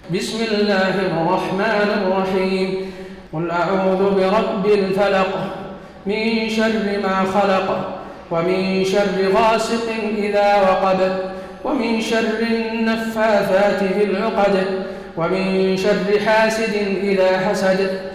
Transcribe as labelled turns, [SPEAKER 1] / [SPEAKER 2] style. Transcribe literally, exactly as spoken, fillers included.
[SPEAKER 1] بسم الله الرحمن الرحيم قل أعوذ برب الفلق من شر ما خلق ومن شر غاسق إذا وقب ومن شر النفاثات في العقد ومن شر حاسد إذا حسد